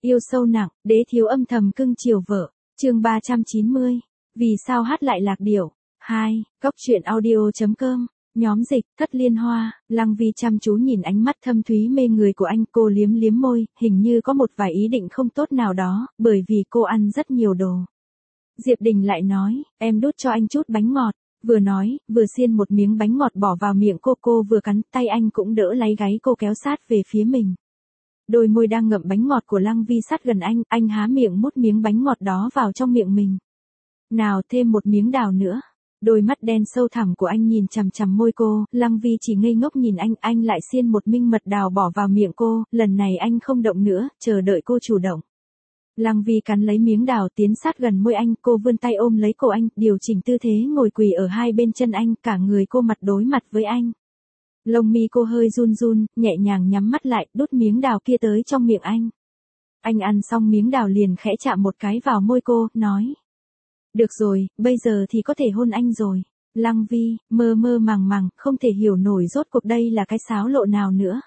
Yêu sâu nặng, đế thiếu âm thầm cưng chiều vợ. Chương 390. Vì sao hát lại lạc điệu? 2. Cóc truyện audio.com. Nhóm dịch, Thất Liên Hoa. Lăng Vi chăm chú nhìn ánh mắt thâm thúy mê người của anh, cô liếm liếm môi, hình như có một vài ý định không tốt nào đó, bởi vì cô ăn rất nhiều đồ. Diệp Đình lại nói, em đút cho anh chút bánh ngọt. Vừa nói, vừa xiên một miếng bánh ngọt bỏ vào miệng cô vừa cắn, tay anh cũng đỡ lấy gáy cô kéo sát về phía mình. Đôi môi đang ngậm bánh ngọt của Lăng Vi sát gần anh há miệng mút miếng bánh ngọt đó vào trong miệng mình. Nào thêm một miếng đào nữa. Đôi mắt đen sâu thẳm của anh nhìn chằm chằm môi cô, Lăng Vi chỉ ngây ngốc nhìn anh lại xiên một minh mật đào bỏ vào miệng cô, lần này anh không động nữa, chờ đợi cô chủ động. Lăng Vi cắn lấy miếng đào tiến sát gần môi anh, cô vươn tay ôm lấy cổ anh, điều chỉnh tư thế ngồi quỳ ở hai bên chân anh, cả người cô mặt đối mặt với anh. Lông mi cô hơi run run, nhẹ nhàng nhắm mắt lại, đút miếng đào kia tới trong miệng anh. Anh ăn xong miếng đào liền khẽ chạm một cái vào môi cô, nói. Được rồi, bây giờ thì có thể hôn anh rồi. Lăng Vi, mơ mơ màng màng, không thể hiểu nổi rốt cuộc đây là cái xáo lộ nào nữa.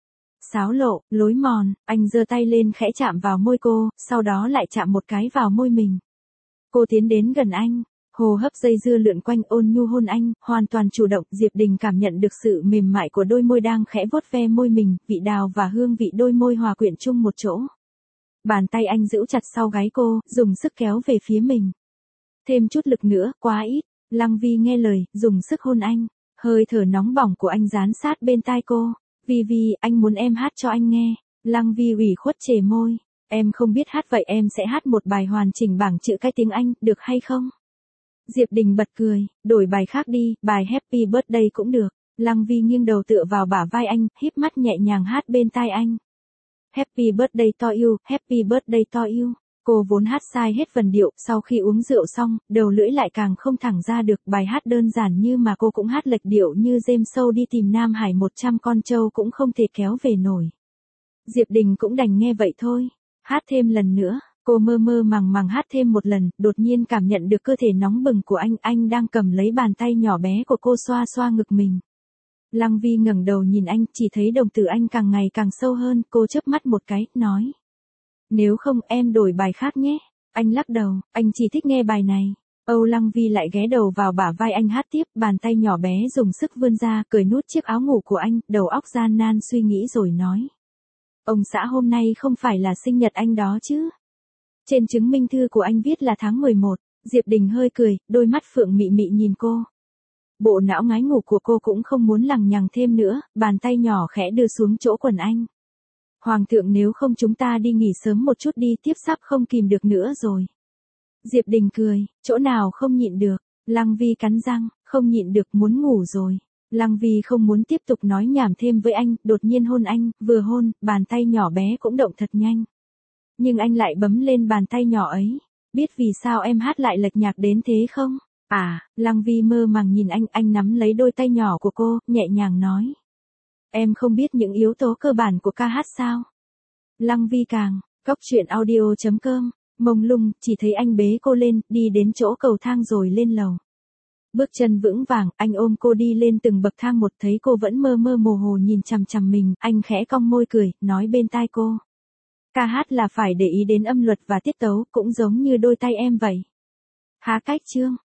Xáo lộ, lối mòn, anh giơ tay lên khẽ chạm vào môi cô, sau đó lại chạm một cái vào môi mình. Cô tiến đến gần anh, hô hấp dây dưa lượn quanh ôn nhu hôn anh, hoàn toàn chủ động. Diệp Đình cảm nhận được sự mềm mại của đôi môi đang khẽ vuốt ve môi mình, vị đào và hương vị đôi môi hòa quyện chung một chỗ. Bàn tay anh giữ chặt sau gáy cô, dùng sức kéo về phía mình. Thêm chút lực nữa, quá ít. Lăng Vi nghe lời, dùng sức hôn anh. Hơi thở nóng bỏng của anh dán sát bên tai cô. Vi, anh muốn em hát cho anh nghe. Lăng Vi ủy khuất chề môi. Em không biết hát vậy em sẽ hát một bài hoàn chỉnh bảng chữ cái tiếng Anh, được hay không? Diệp Đình bật cười, đổi bài khác đi, bài Happy Birthday cũng được. Lăng Vi nghiêng đầu tựa vào bả vai anh, híp mắt nhẹ nhàng hát bên tai anh. Happy Birthday to you, Happy Birthday to you. Cô vốn hát sai hết vần điệu, sau khi uống rượu xong, đầu lưỡi lại càng không thẳng ra được, bài hát đơn giản như mà cô cũng hát lệch điệu như James Sâu đi tìm Nam Hải 100 con trâu cũng không thể kéo về nổi. Diệp Đình cũng đành nghe vậy thôi, hát thêm lần nữa, cô mơ mơ màng màng hát thêm một lần, đột nhiên cảm nhận được cơ thể nóng bừng của anh đang cầm lấy bàn tay nhỏ bé của cô xoa xoa ngực mình. Lăng Vi ngẩng đầu nhìn anh, chỉ thấy đồng tử anh càng ngày càng sâu hơn, cô chớp mắt một cái, nói. Nếu không em đổi bài khác nhé. Anh lắc đầu, anh chỉ thích nghe bài này. Âu Lăng Vi lại ghé đầu vào bả vai anh hát tiếp, bàn tay nhỏ bé dùng sức vươn ra, cởi nút chiếc áo ngủ của anh, đầu óc gian nan suy nghĩ rồi nói. Ông xã hôm nay không phải là sinh nhật anh đó chứ? Trên chứng minh thư của anh viết là tháng 11, Diệp Đình hơi cười, đôi mắt phượng mị mị nhìn cô. Bộ não ngái ngủ của cô cũng không muốn lằng nhằng thêm nữa, bàn tay nhỏ khẽ đưa xuống chỗ quần anh. Hoàng thượng nếu không chúng ta đi nghỉ sớm một chút đi, tiếp sắp không kìm được nữa rồi. Diệp Đình cười, chỗ nào không nhịn được. Lăng Vi cắn răng, không nhịn được muốn ngủ rồi. Lăng Vi không muốn tiếp tục nói nhảm thêm với anh, đột nhiên hôn anh, vừa hôn, bàn tay nhỏ bé cũng động thật nhanh. Nhưng anh lại bấm lên bàn tay nhỏ ấy. Biết vì sao em hát lại lệch nhạc đến thế không? À, Lăng Vi mơ màng nhìn anh nắm lấy đôi tay nhỏ của cô, nhẹ nhàng nói. Em không biết những yếu tố cơ bản của ca hát sao? Lăng Vi càng, cóc truyện audio.com, mông lung, chỉ thấy anh bế cô lên, đi đến chỗ cầu thang rồi lên lầu. Bước chân vững vàng, anh ôm cô đi lên từng bậc thang một, thấy cô vẫn mơ mơ hồ hồ nhìn chằm chằm mình, anh khẽ cong môi cười, nói bên tai cô. Ca hát là phải để ý đến âm luật và tiết tấu, cũng giống như đôi tay em vậy. Há cách chương.